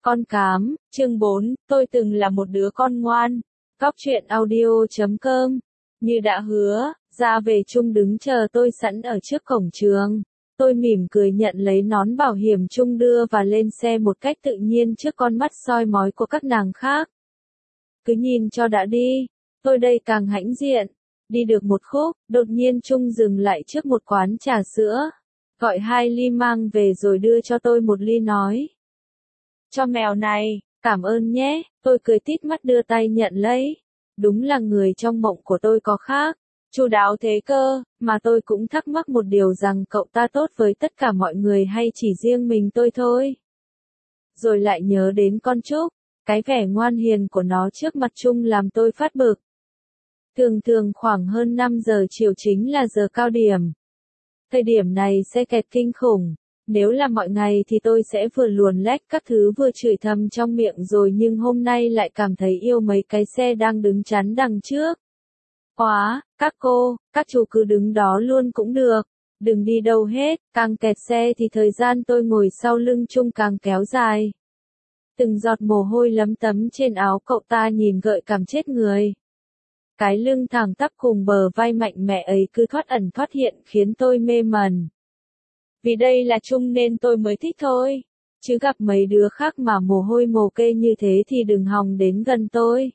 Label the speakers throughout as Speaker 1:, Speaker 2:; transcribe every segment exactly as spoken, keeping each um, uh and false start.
Speaker 1: Con cám, chương bốn, tôi từng là một đứa con ngoan. Cóc truyện audio chấm com. Như đã hứa, ra về Trung đứng chờ tôi sẵn ở trước cổng trường. Tôi mỉm cười nhận lấy nón bảo hiểm Trung đưa và lên xe một cách tự nhiên trước con mắt soi mói của các nàng khác. Cứ nhìn cho đã đi, tôi đây càng hãnh diện. Đi được một khúc, đột nhiên Trung dừng lại trước một quán trà sữa. Gọi hai ly mang về rồi đưa cho tôi một ly nói. Cho mèo này, cảm ơn nhé, tôi cười tít mắt đưa tay nhận lấy. Đúng là người trong mộng của tôi có khác, chu đáo thế cơ, mà tôi cũng thắc mắc một điều rằng cậu ta tốt với tất cả mọi người hay chỉ riêng mình tôi thôi. Rồi lại nhớ đến con Trúc, cái vẻ ngoan hiền của nó trước mặt Trung làm tôi phát bực. Thường thường khoảng hơn năm giờ chiều chính là giờ cao điểm. Thời điểm này xe kẹt kinh khủng. Nếu là mọi ngày thì tôi sẽ vừa luồn lách các thứ vừa chửi thầm trong miệng rồi, nhưng hôm nay lại cảm thấy yêu mấy cái xe đang đứng chắn đằng trước. Quá, các cô, các chú cứ đứng đó luôn cũng được, đừng đi đâu hết, càng kẹt xe thì thời gian tôi ngồi sau lưng Trung càng kéo dài. Từng giọt mồ hôi lấm tấm trên áo cậu ta nhìn gợi cảm chết người. Cái lưng thẳng tắp cùng bờ vai mạnh mẽ ấy cứ thoát ẩn thoát hiện khiến tôi mê mẩn. Vì đây là Trung nên tôi mới thích thôi. Chứ gặp mấy đứa khác mà mồ hôi mồ kê như thế thì đừng hòng đến gần tôi.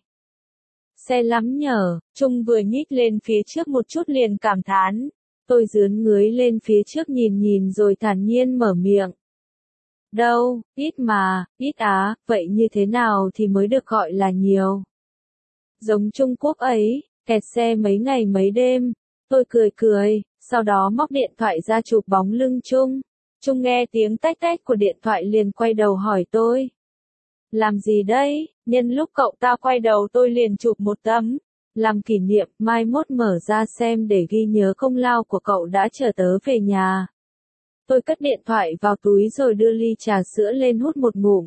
Speaker 1: Xe lắm nhở, Trung vừa nhích lên phía trước một chút liền cảm thán. Tôi dướn ngưới lên phía trước nhìn nhìn rồi thản nhiên mở miệng. Đâu, ít mà, ít á, vậy như thế nào thì mới được gọi là nhiều. Giống Trung Quốc ấy, kẹt xe mấy ngày mấy đêm. Tôi cười cười, sau đó móc điện thoại ra chụp bóng lưng Trung. Trung nghe tiếng tách tách của điện thoại liền quay đầu hỏi tôi. Làm gì đấy? Nhân lúc cậu ta quay đầu tôi liền chụp một tấm. Làm kỷ niệm, mai mốt mở ra xem để ghi nhớ công lao của cậu đã chở tớ về nhà. Tôi cất điện thoại vào túi rồi đưa ly trà sữa lên hút một ngụm.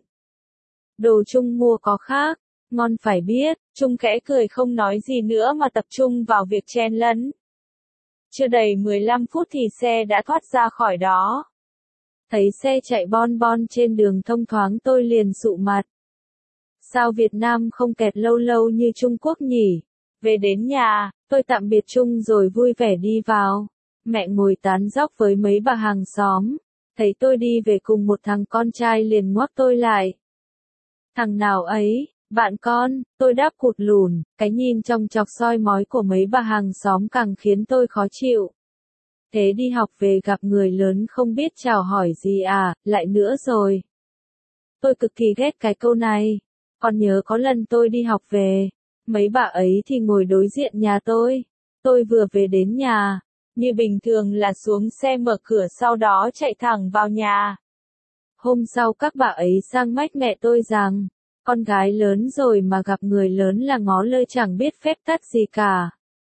Speaker 1: Đồ Trung mua có khác, ngon phải biết. Trung khẽ cười không nói gì nữa mà tập trung vào việc chen lấn. Chưa đầy mười lăm phút thì xe đã thoát ra khỏi đó. Thấy xe chạy bon bon trên đường thông thoáng tôi liền sụ mặt. Sao Việt Nam không kẹt lâu lâu như Trung Quốc nhỉ? Về đến nhà, tôi tạm biệt Trung rồi vui vẻ đi vào. Mẹ ngồi tán dóc với mấy bà hàng xóm. Thấy tôi đi về cùng một thằng con trai liền ngoắc tôi lại. Thằng nào ấy? Bạn con, tôi đáp cụt lùn, cái nhìn trong chọc soi mói của mấy bà hàng xóm càng khiến tôi khó chịu. Thế đi học về gặp người lớn không biết chào hỏi gì à, lại nữa rồi. Tôi cực kỳ ghét cái câu này. Còn nhớ có lần tôi đi học về, mấy bà ấy thì ngồi đối diện nhà tôi. Tôi vừa về đến nhà, như bình thường là xuống xe mở cửa sau đó chạy thẳng vào nhà. Hôm sau các bà ấy sang mách mẹ tôi rằng, con gái lớn rồi mà gặp người lớn là ngó lơ chẳng biết phép tắc gì cả.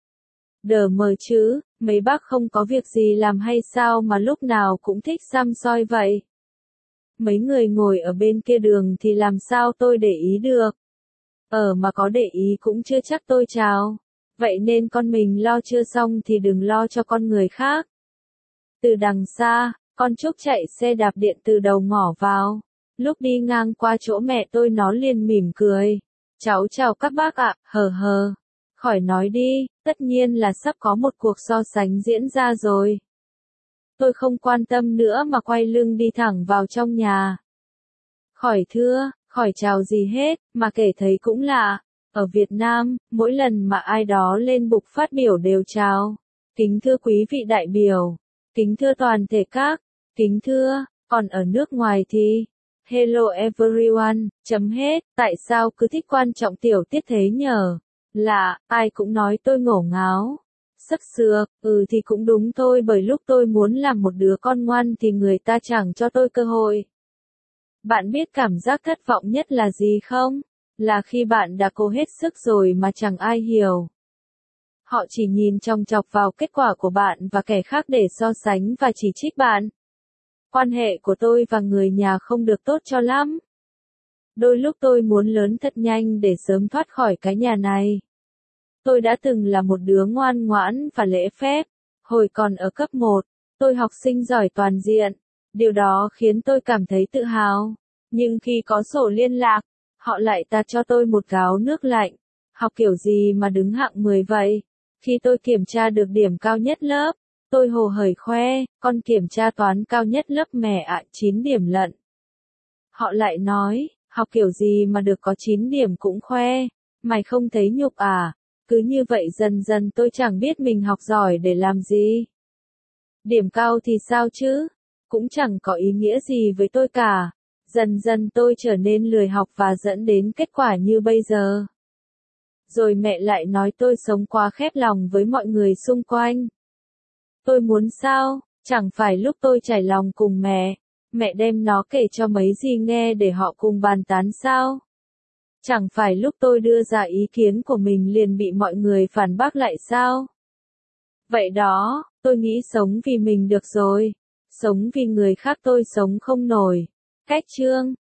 Speaker 1: Đờ mờ chứ, mấy bác không có việc gì làm hay sao mà lúc nào cũng thích săm soi vậy. Mấy người ngồi ở bên kia đường thì làm sao tôi để ý được. Ờ mà có để ý cũng chưa chắc tôi chào. Vậy nên con mình lo chưa xong thì đừng lo cho con người khác. Từ đằng xa, con Trúc chạy xe đạp điện từ đầu ngõ vào. Lúc đi ngang qua chỗ mẹ tôi nó liền mỉm cười. Cháu chào các bác ạ, hờ hờ. Khỏi nói đi, tất nhiên là sắp có một cuộc so sánh diễn ra rồi. Tôi không quan tâm nữa mà quay lưng đi thẳng vào trong nhà. Khỏi thưa, khỏi chào gì hết, mà kể thấy cũng lạ. Ở Việt Nam, mỗi lần mà ai đó lên bục phát biểu đều chào. Kính thưa quý vị đại biểu. Kính thưa toàn thể các. Kính thưa, còn ở nước ngoài thì... Hello everyone, chấm hết, tại sao cứ thích quan trọng tiểu tiết thế nhờ? Là, ai cũng nói tôi ngổ ngáo. Sắc sược, ừ thì cũng đúng thôi, bởi lúc tôi muốn làm một đứa con ngoan thì người ta chẳng cho tôi cơ hội. Bạn biết cảm giác thất vọng nhất là gì không? Là khi bạn đã cố hết sức rồi mà chẳng ai hiểu. Họ chỉ nhìn chòng chọc vào kết quả của bạn và kẻ khác để so sánh và chỉ trích bạn. Quan hệ của tôi và người nhà không được tốt cho lắm. Đôi lúc tôi muốn lớn thật nhanh để sớm thoát khỏi cái nhà này. Tôi đã từng là một đứa ngoan ngoãn và lễ phép. Hồi còn ở cấp một, tôi học sinh giỏi toàn diện. Điều đó khiến tôi cảm thấy tự hào. Nhưng khi có sổ liên lạc, họ lại tạt cho tôi một gáo nước lạnh. Học kiểu gì mà đứng hạng mười vậy? Khi tôi kiểm tra được điểm cao nhất lớp, tôi hồ hởi khoe, con kiểm tra toán cao nhất lớp mẹ ạ, chín điểm lận. Họ lại nói, học kiểu gì mà được có chín điểm cũng khoe, mày không thấy nhục à? Cứ như vậy dần dần tôi chẳng biết mình học giỏi để làm gì. Điểm cao thì sao chứ? Cũng chẳng có ý nghĩa gì với tôi cả. Dần dần tôi trở nên lười học và dẫn đến kết quả như bây giờ. Rồi mẹ lại nói tôi sống quá khép lòng với mọi người xung quanh. Tôi muốn sao? Chẳng phải lúc tôi trải lòng cùng mẹ, mẹ đem nó kể cho mấy dì nghe để họ cùng bàn tán sao? Chẳng phải lúc tôi đưa ra ý kiến của mình liền bị mọi người phản bác lại sao? Vậy đó, tôi nghĩ sống vì mình được rồi. Sống vì người khác tôi sống không nổi. Cách chương